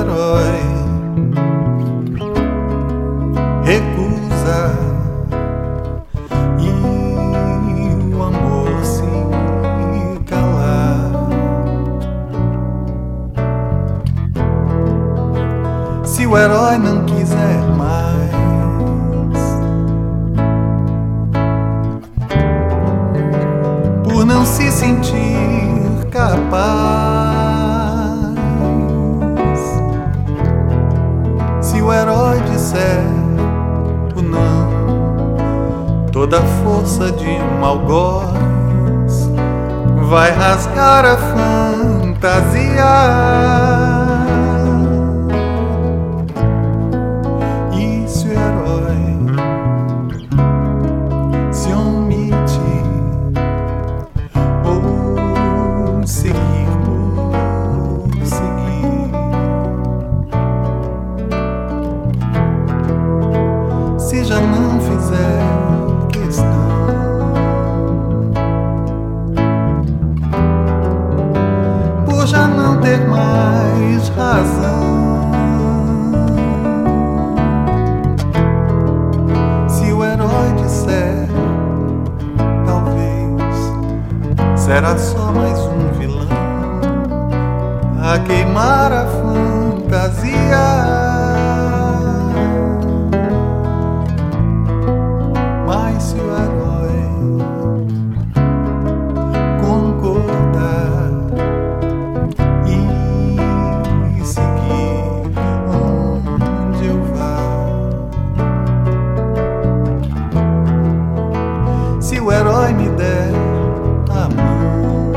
herói recusa e o amor se calar, se o herói não quiser mais, por não se sentir capaz, se o herói disser o não, toda a força de um algoz vai rasgar a fantasia. E se o herói se omite ou seguir por seguir, se já não fizer questão, por já não ter mais razão, se o herói disser talvez, será só mais um vilão a queimar a fantasia. Mas se o herói concordar e seguir onde eu vá, se o herói me der a mão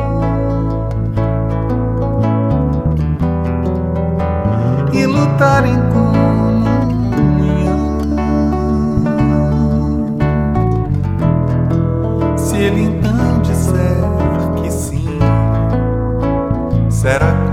e lutar em comunhão, se ele então disser que sim, será